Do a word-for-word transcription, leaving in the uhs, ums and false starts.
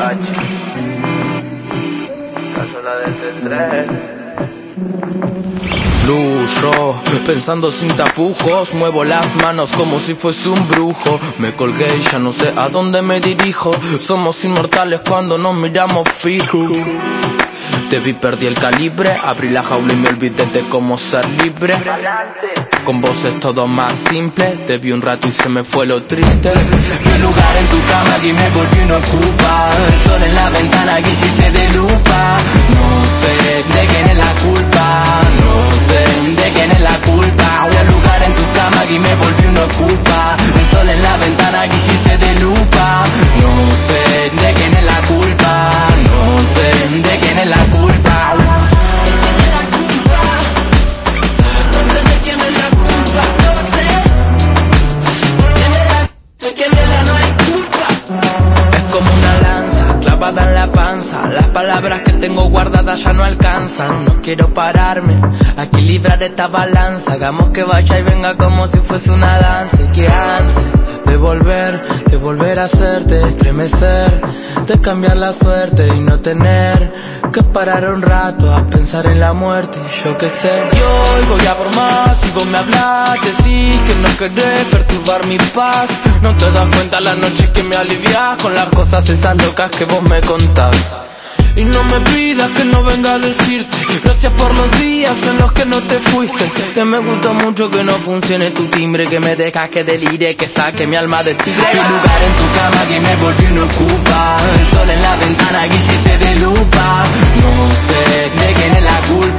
Apache, la zona del tres. Fluyo, pensando sin tapujos, muevo las manos como si fuese un brujo. Me colgué y ya no sé a dónde me dirijo. Somos inmortales cuando nos miramos fijo. Te vi, perdí el calibre, abrí la jaula y me olvidé de cómo ser libre. Con vos es todo más simple, te vi un rato y se me fue lo triste. Mi lugar en tu cama y me volví una ocupa. El sol en la ventana que hiciste de lupa. No sé de quién es la culpa, no sé de quién es la culpa. Voy al lugar en tu cama y me volví una ocupa. El sol en la ventana que hiciste de lupa. No sé de quién es la culpa, no sé de quién es la culpa. En la panza, las palabras que tengo guardadas ya no alcanzan. No quiero pararme a equilibrar esta balanza. Hagamos que vaya y venga como si fuese una danza. Y que ansia de volver, de volver a hacerte estremecer, de cambiar la suerte y no tener que parar un rato a pensar en la muerte. Yo qué sé. Y hoy voy a por más y vos me hablas, decís que no querés perturbar mi paz. No te das cuenta la noche que me alivias con las cosas esas locas que vos me contás. Y no me pidas que no venga a decirte gracias por los días en los que no te fuiste. Que me gusta mucho que no funcione tu timbre, que me dejas que delire, que saque mi alma de tigre. Mi lugar en tu cama que me volví una ocupa. El sol en la ventana que hiciste de lupa. No sé de quién es la culpa.